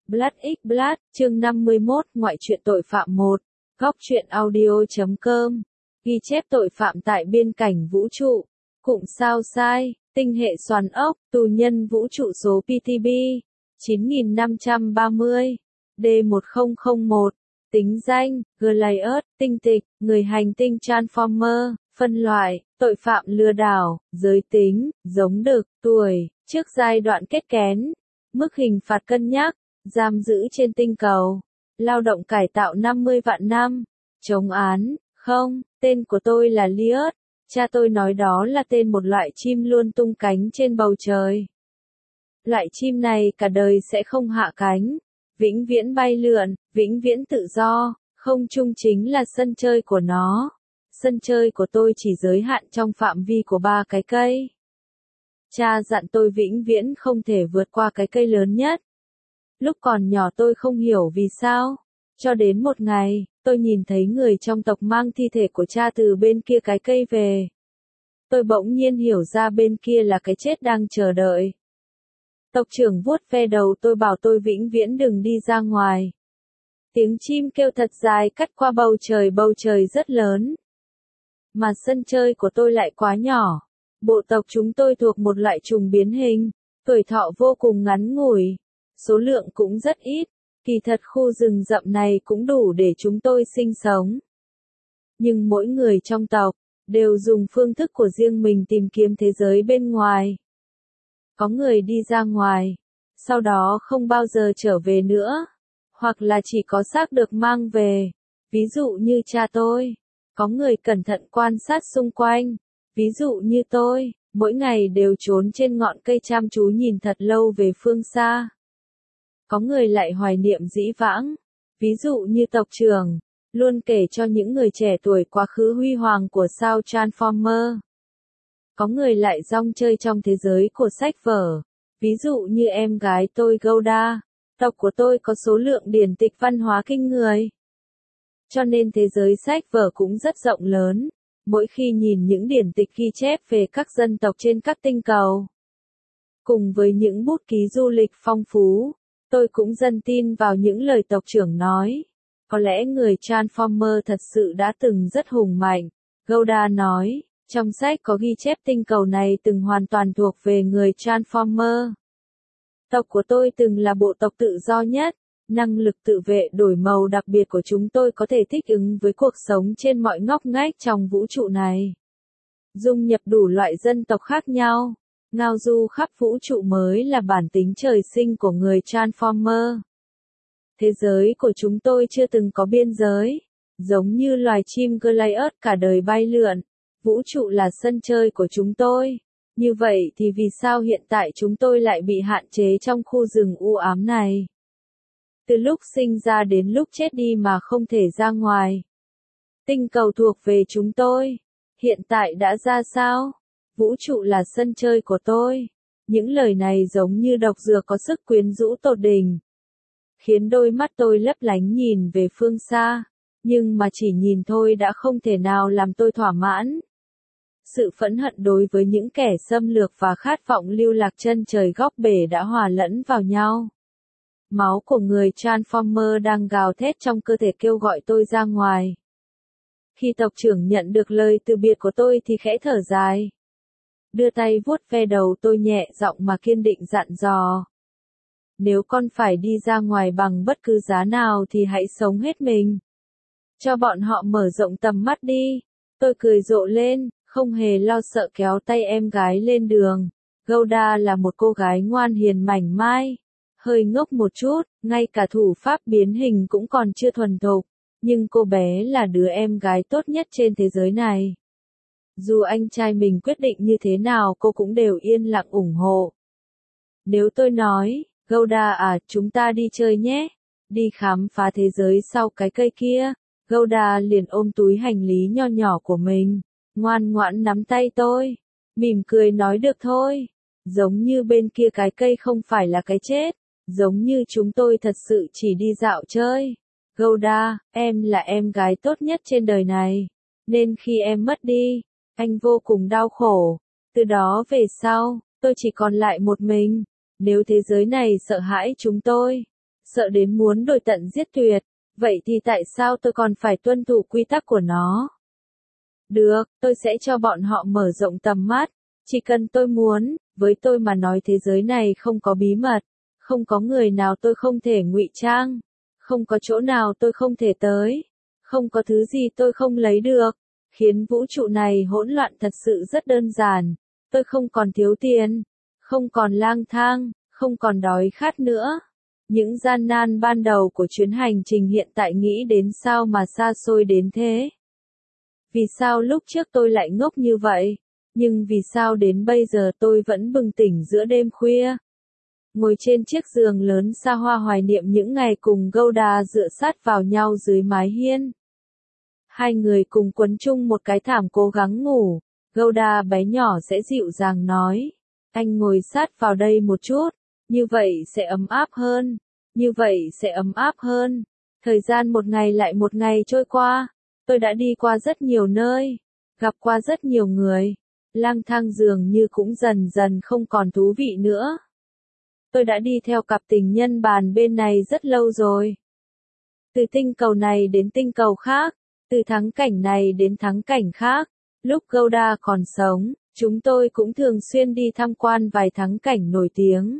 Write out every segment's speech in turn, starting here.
Blood x Blood, chương 51, Ngoại truyện tội phạm 1, góc truyện audio.com, ghi chép tội phạm tại biên cảnh vũ trụ, cụm sao sai, tinh hệ xoắn ốc, tù nhân vũ trụ số PTB, 9530, D1001, tính danh, Goliath, tinh tịch, người hành tinh Transformer, phân loại, tội phạm lừa đảo, giới tính, giống đực, tuổi, trước giai đoạn kết kén, mức hình phạt cân nhắc, giam giữ trên tinh cầu, lao động cải tạo 50 vạn năm, chống án, không, tên của tôi là Liot, cha tôi nói đó là tên một loại chim luôn tung cánh trên bầu trời. Loại chim này cả đời sẽ không hạ cánh, vĩnh viễn bay lượn, vĩnh viễn tự do, không trung chính là sân chơi của nó. Sân chơi của tôi chỉ giới hạn trong phạm vi của 3 cái cây. Cha dặn tôi vĩnh viễn không thể vượt qua cái cây lớn nhất. Lúc còn nhỏ tôi không hiểu vì sao. Cho đến một ngày, tôi nhìn thấy người trong tộc mang thi thể của cha từ bên kia cái cây về. Tôi bỗng nhiên hiểu ra bên kia là cái chết đang chờ đợi. Tộc trưởng vuốt ve đầu tôi bảo tôi vĩnh viễn đừng đi ra ngoài. Tiếng chim kêu thật dài cắt qua bầu trời rất lớn. Mà sân chơi của tôi lại quá nhỏ. Bộ tộc chúng tôi thuộc một loại trùng biến hình, tuổi thọ vô cùng ngắn ngủi, số lượng cũng rất ít, kỳ thật khu rừng rậm này cũng đủ để chúng tôi sinh sống. Nhưng mỗi người trong tộc, đều dùng phương thức của riêng mình tìm kiếm thế giới bên ngoài. Có người đi ra ngoài, sau đó không bao giờ trở về nữa, hoặc là chỉ có xác được mang về, ví dụ như cha tôi. Có người cẩn thận quan sát xung quanh, ví dụ như tôi, mỗi ngày đều trốn trên ngọn cây chăm chú nhìn thật lâu về phương xa. Có người lại hoài niệm dĩ vãng, ví dụ như tộc trưởng, luôn kể cho những người trẻ tuổi quá khứ huy hoàng của sao Transformer. Có người lại rong chơi trong thế giới của sách vở, ví dụ như em gái tôi Golda, tộc của tôi có số lượng điển tịch văn hóa kinh người. Cho nên thế giới sách vở cũng rất rộng lớn, mỗi khi nhìn những điển tịch ghi chép về các dân tộc trên các tinh cầu. Cùng với những bút ký du lịch phong phú, tôi cũng dần tin vào những lời tộc trưởng nói. Có lẽ người Transformer thật sự đã từng rất hùng mạnh, Golda nói, trong sách có ghi chép tinh cầu này từng hoàn toàn thuộc về người Transformer. Tộc của tôi từng là bộ tộc tự do nhất. Năng lực tự vệ đổi màu đặc biệt của chúng tôi có thể thích ứng với cuộc sống trên mọi ngóc ngách trong vũ trụ này. Dung nhập đủ loại dân tộc khác nhau, ngao du khắp vũ trụ mới là bản tính trời sinh của người Transformer. Thế giới của chúng tôi chưa từng có biên giới, giống như loài chim Goliath cả đời bay lượn, vũ trụ là sân chơi của chúng tôi. Như vậy thì vì sao hiện tại chúng tôi lại bị hạn chế trong khu rừng u ám này? Từ lúc sinh ra đến lúc chết đi mà không thể ra ngoài. Tinh cầu thuộc về chúng tôi. Hiện tại đã ra sao? Vũ trụ là sân chơi của tôi. Những lời này giống như độc dược có sức quyến rũ tột đỉnh. Khiến đôi mắt tôi lấp lánh nhìn về phương xa. Nhưng mà chỉ nhìn thôi đã không thể nào làm tôi thỏa mãn. Sự phẫn hận đối với những kẻ xâm lược và khát vọng lưu lạc chân trời góc bể đã hòa lẫn vào nhau. Máu của người Transformer đang gào thét trong cơ thể kêu gọi tôi ra ngoài. Khi tộc trưởng nhận được lời từ biệt của tôi thì khẽ thở dài. Đưa tay vuốt ve đầu tôi nhẹ giọng mà kiên định dặn dò. Nếu con phải đi ra ngoài bằng bất cứ giá nào thì hãy sống hết mình. Cho bọn họ mở rộng tầm mắt đi. Tôi cười rộ lên, không hề lo sợ kéo tay em gái lên đường. Golda là một cô gái ngoan hiền mảnh mai. Hơi ngốc một chút, ngay cả thủ pháp biến hình cũng còn chưa thuần thục, nhưng cô bé là đứa em gái tốt nhất trên thế giới này. Dù anh trai mình quyết định như thế nào cô cũng đều yên lặng ủng hộ. Nếu tôi nói, Golda à, chúng ta đi chơi nhé, đi khám phá thế giới sau cái cây kia, Golda liền ôm túi hành lý nho nhỏ của mình, ngoan ngoãn nắm tay tôi, mỉm cười nói được thôi, giống như bên kia cái cây không phải là cái chết. Giống như chúng tôi thật sự chỉ đi dạo chơi. Golda, em là em gái tốt nhất trên đời này. Nên khi em mất đi, anh vô cùng đau khổ. Từ đó về sau, tôi chỉ còn lại một mình. Nếu thế giới này sợ hãi chúng tôi, sợ đến muốn đổi tận giết tuyệt, vậy thì tại sao tôi còn phải tuân thủ quy tắc của nó? Được, tôi sẽ cho bọn họ mở rộng tầm mắt, chỉ cần tôi muốn, với tôi mà nói thế giới này không có bí mật, không có người nào tôi không thể ngụy trang, không có chỗ nào tôi không thể tới, không có thứ gì tôi không lấy được, khiến vũ trụ này hỗn loạn thật sự rất đơn giản, tôi không còn thiếu tiền, không còn lang thang, không còn đói khát nữa. Những gian nan ban đầu của chuyến hành trình hiện tại nghĩ đến sao mà xa xôi đến thế. Vì sao lúc trước tôi lại ngốc như vậy? Nhưng vì sao đến bây giờ tôi vẫn bừng tỉnh giữa đêm khuya? Ngồi trên chiếc giường lớn xa hoa hoài niệm những ngày cùng Gouda dựa sát vào nhau dưới mái hiên. Hai người cùng quấn chung một cái thảm cố gắng ngủ. Gouda bé nhỏ sẽ dịu dàng nói. Anh ngồi sát vào đây một chút. Như vậy sẽ ấm áp hơn. Như vậy sẽ ấm áp hơn. Thời gian một ngày lại một ngày trôi qua. Tôi đã đi qua rất nhiều nơi. Gặp qua rất nhiều người. Lang thang dường như cũng dần dần không còn thú vị nữa. Tôi đã đi theo cặp tình nhân bàn bên này rất lâu rồi. Từ tinh cầu này đến tinh cầu khác. Từ thắng cảnh này đến thắng cảnh khác. Lúc Gouda còn sống, chúng tôi cũng thường xuyên đi tham quan vài thắng cảnh nổi tiếng.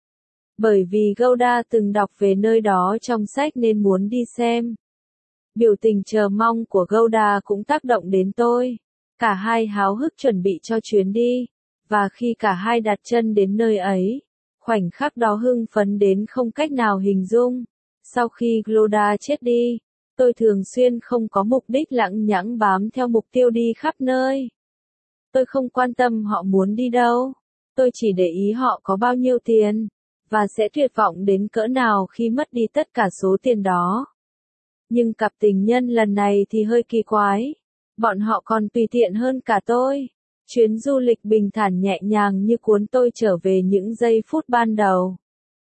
Bởi vì Gouda từng đọc về nơi đó trong sách nên muốn đi xem. Biểu tình chờ mong của Gouda cũng tác động đến tôi. Cả hai háo hức chuẩn bị cho chuyến đi. Và khi cả hai đặt chân đến nơi ấy, khoảnh khắc đó hưng phấn đến không cách nào hình dung. Sau khi Gouda chết đi, tôi thường xuyên không có mục đích lẳng nhẳng bám theo mục tiêu đi khắp nơi. Tôi không quan tâm họ muốn đi đâu. Tôi chỉ để ý họ có bao nhiêu tiền. Và sẽ tuyệt vọng đến cỡ nào khi mất đi tất cả số tiền đó. Nhưng cặp tình nhân lần này thì hơi kỳ quái. Bọn họ còn tùy tiện hơn cả tôi. Chuyến du lịch bình thản nhẹ nhàng như cuốn tôi trở về những giây phút ban đầu.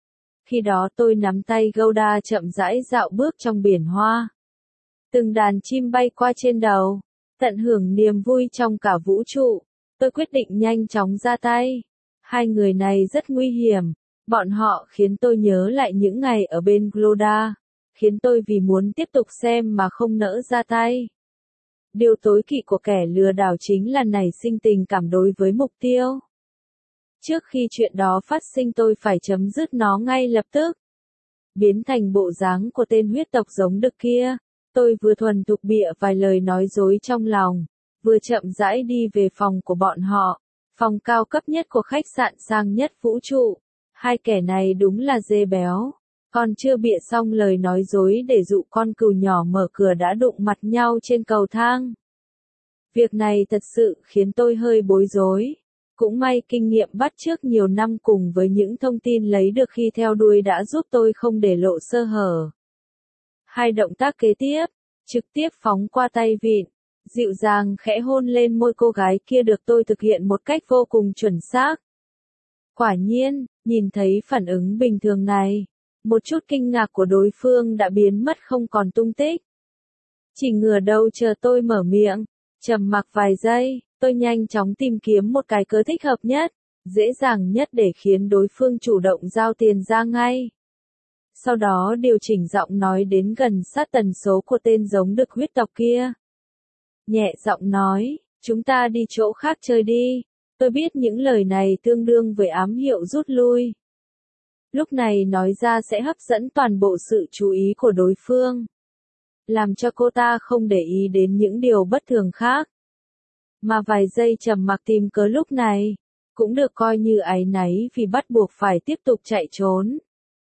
Khi đó tôi nắm tay Gouda chậm rãi dạo bước trong biển hoa. Từng đàn chim bay qua trên đầu. Tận hưởng niềm vui trong cả vũ trụ. Tôi quyết định nhanh chóng ra tay. Hai người này rất nguy hiểm. Bọn họ khiến tôi nhớ lại những ngày ở bên Gouda. Khiến tôi vì muốn tiếp tục xem mà không nỡ ra tay. Điều tối kỵ của kẻ lừa đảo chính là nảy sinh tình cảm đối với mục tiêu. Trước khi chuyện đó phát sinh tôi phải chấm dứt nó ngay lập tức. Biến thành bộ dáng của tên huyết tộc giống đực kia. Tôi vừa thuần thục bịa vài lời nói dối trong lòng, vừa chậm rãi đi về phòng của bọn họ, phòng cao cấp nhất của khách sạn sang nhất vũ trụ. Hai kẻ này đúng là dê béo, còn chưa bịa xong lời nói dối để dụ con cừu nhỏ mở cửa đã đụng mặt nhau trên cầu thang. Việc này thật sự khiến tôi hơi bối rối. Cũng may kinh nghiệm bắt chước nhiều năm cùng với những thông tin lấy được khi theo đuôi đã giúp tôi không để lộ sơ hở. Hai động tác kế tiếp, trực tiếp phóng qua tay vịn, dịu dàng khẽ hôn lên môi cô gái kia được tôi thực hiện một cách vô cùng chuẩn xác. Quả nhiên, nhìn thấy phản ứng bình thường này, một chút kinh ngạc của đối phương đã biến mất không còn tung tích. Chỉ ngửa đầu chờ tôi mở miệng, trầm mặc vài giây, tôi nhanh chóng tìm kiếm một cái cớ thích hợp nhất, dễ dàng nhất để khiến đối phương chủ động giao tiền ra ngay. Sau đó điều chỉnh giọng nói đến gần sát tần số của tên giống đực huyết tộc kia. Nhẹ giọng nói, chúng ta đi chỗ khác chơi đi. Tôi biết những lời này tương đương với ám hiệu rút lui. Lúc này nói ra sẽ hấp dẫn toàn bộ sự chú ý của đối phương. Làm cho cô ta không để ý đến những điều bất thường khác. Mà vài giây trầm mặc tìm cớ lúc này, cũng được coi như áy náy vì bắt buộc phải tiếp tục chạy trốn.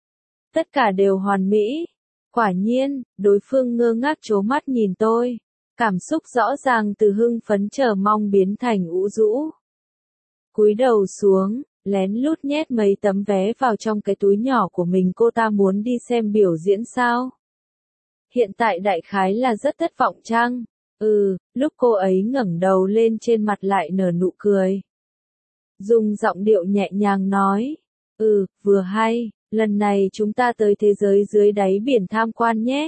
Tất cả đều hoàn mỹ. Quả nhiên, đối phương ngơ ngác trố mắt nhìn tôi. Cảm xúc rõ ràng từ hưng phấn chờ mong biến thành ủ rũ. Cúi đầu xuống, lén lút nhét mấy tấm vé vào trong cái túi nhỏ của mình. Cô ta muốn đi xem biểu diễn sao? Hiện tại đại khái là rất thất vọng chăng? Lúc cô ấy ngẩng đầu lên trên mặt lại nở nụ cười. Dùng giọng điệu nhẹ nhàng nói. Vừa hay, lần này chúng ta tới thế giới dưới đáy biển tham quan nhé.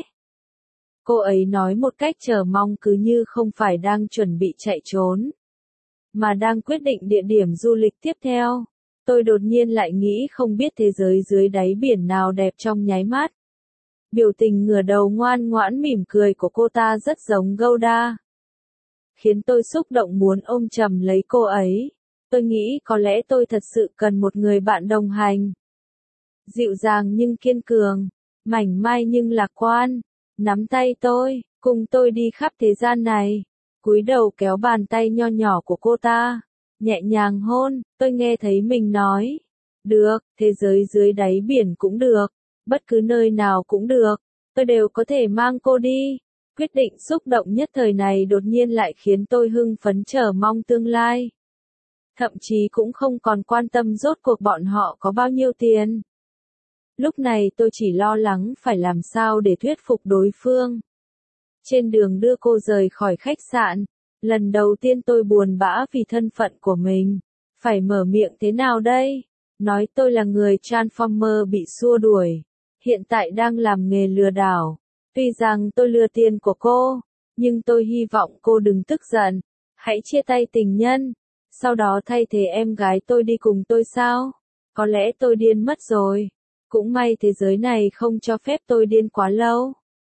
Cô ấy nói một cách chờ mong cứ như không phải đang chuẩn bị chạy trốn, mà đang quyết định địa điểm du lịch tiếp theo. Tôi đột nhiên lại nghĩ không biết thế giới dưới đáy biển nào đẹp trong nháy mắt. Biểu tình ngửa đầu ngoan ngoãn mỉm cười của cô ta rất giống Golda, khiến tôi xúc động muốn ôm chầm lấy cô ấy. Tôi nghĩ có lẽ tôi thật sự cần một người bạn đồng hành. Dịu dàng nhưng kiên cường, mảnh mai nhưng lạc quan, nắm tay tôi, cùng tôi đi khắp thế gian này. Cúi đầu kéo bàn tay nho nhỏ của cô ta, nhẹ nhàng hôn, tôi nghe thấy mình nói, được, thế giới dưới đáy biển cũng được, bất cứ nơi nào cũng được, tôi đều có thể mang cô đi. Quyết định xúc động nhất thời này đột nhiên lại khiến tôi hưng phấn chờ mong tương lai. Thậm chí cũng không còn quan tâm rốt cuộc bọn họ có bao nhiêu tiền. Lúc này tôi chỉ lo lắng phải làm sao để thuyết phục đối phương. Trên đường đưa cô rời khỏi khách sạn, lần đầu tiên tôi buồn bã vì thân phận của mình. Phải mở miệng thế nào đây? Nói tôi là người Transformer bị xua đuổi. Hiện tại đang làm nghề lừa đảo. Tuy rằng tôi lừa tiền của cô, nhưng tôi hy vọng cô đừng tức giận. Hãy chia tay tình nhân. Sau đó thay thế em gái tôi đi cùng tôi sao? Có lẽ tôi điên mất rồi. Cũng may thế giới này không cho phép tôi điên quá lâu.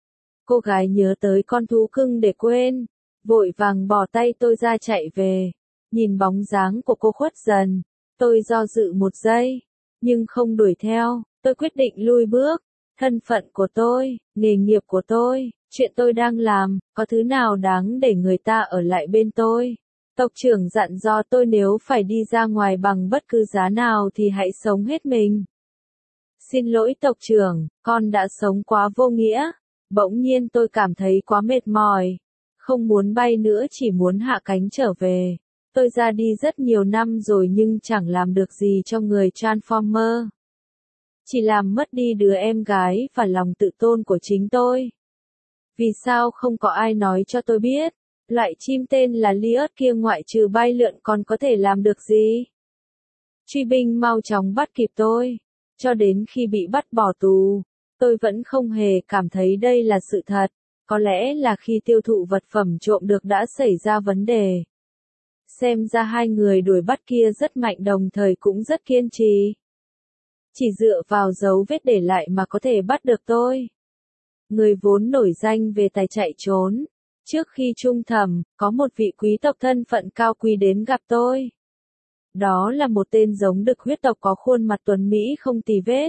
Cô gái nhớ tới con thú cưng để quên, vội vàng bỏ tay tôi ra chạy về. Nhìn bóng dáng của cô khuất dần, tôi do dự một giây, nhưng không đuổi theo, tôi quyết định lui bước. Thân phận của tôi, nghề nghiệp của tôi, chuyện tôi đang làm, có thứ nào đáng để người ta ở lại bên tôi? Tộc trưởng dặn dò tôi nếu phải đi ra ngoài bằng bất cứ giá nào thì hãy sống hết mình. Xin lỗi tộc trưởng, con đã sống quá vô nghĩa. Bỗng nhiên tôi cảm thấy quá mệt mỏi. Không muốn bay nữa, chỉ muốn hạ cánh trở về. Tôi ra đi rất nhiều năm rồi nhưng chẳng làm được gì cho người Transformer. Chỉ làm mất đi đứa em gái và lòng tự tôn của chính tôi. Vì sao không có ai nói cho tôi biết, loại chim tên là Liot kia ngoại trừ bay lượn còn có thể làm được gì? Truy binh mau chóng bắt kịp tôi. Cho đến khi bị bắt bỏ tù, tôi vẫn không hề cảm thấy đây là sự thật. Có lẽ là khi tiêu thụ vật phẩm trộm được đã xảy ra vấn đề. Xem ra hai người đuổi bắt kia rất mạnh đồng thời cũng rất kiên trì. Chỉ dựa vào dấu vết để lại mà có thể bắt được tôi. Người vốn nổi danh về tài chạy trốn. Trước khi trung thẩm, có một vị quý tộc thân phận cao quý đến gặp tôi. Đó là một tên giống đực huyết tộc có khuôn mặt tuấn mỹ không tì vết.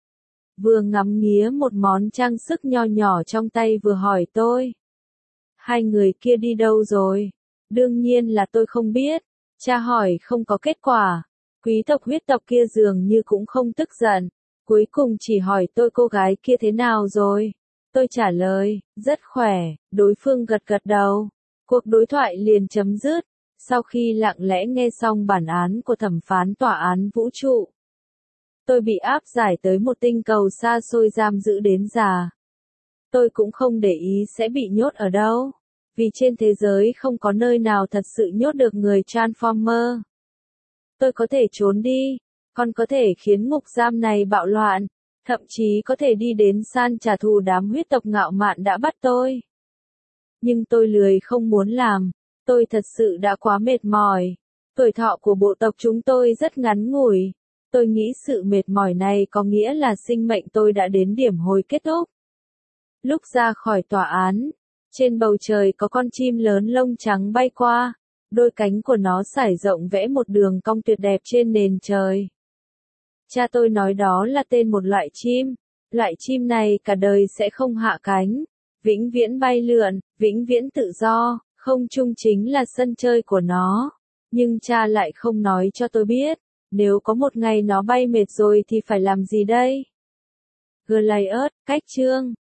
Vừa ngắm nghía một món trang sức nho nhỏ trong tay vừa hỏi tôi. Hai người kia đi đâu rồi? Đương nhiên là tôi không biết. Tra hỏi không có kết quả. Quý tộc huyết tộc kia dường như cũng không tức giận. Cuối cùng chỉ hỏi tôi cô gái kia thế nào rồi? Tôi trả lời, rất khỏe, đối phương gật gật đầu. Cuộc đối thoại liền chấm dứt. Sau khi lặng lẽ nghe xong bản án của thẩm phán tòa án vũ trụ, tôi bị áp giải tới một tinh cầu xa xôi giam giữ đến già. Tôi cũng không để ý sẽ bị nhốt ở đâu, vì trên thế giới không có nơi nào thật sự nhốt được người Transformer. Tôi có thể trốn đi, còn có thể khiến ngục giam này bạo loạn, thậm chí có thể đi đến san trả thù đám huyết tộc ngạo mạn đã bắt tôi. Nhưng tôi lười không muốn làm. Tôi thật sự đã quá mệt mỏi. Tuổi thọ của bộ tộc chúng tôi rất ngắn ngủi. Tôi nghĩ sự mệt mỏi này có nghĩa là sinh mệnh tôi đã đến điểm hồi kết thúc. Lúc ra khỏi tòa án, trên bầu trời có con chim lớn lông trắng bay qua. Đôi cánh của nó sải rộng vẽ một đường cong tuyệt đẹp trên nền trời. Cha tôi nói đó là tên một loại chim. Loại chim này cả đời sẽ không hạ cánh. Vĩnh viễn bay lượn, vĩnh viễn tự do. Không trung chính là sân chơi của nó. Nhưng cha lại không nói cho tôi biết, nếu có một ngày nó bay mệt rồi thì phải làm gì đây? Goliath, cách chương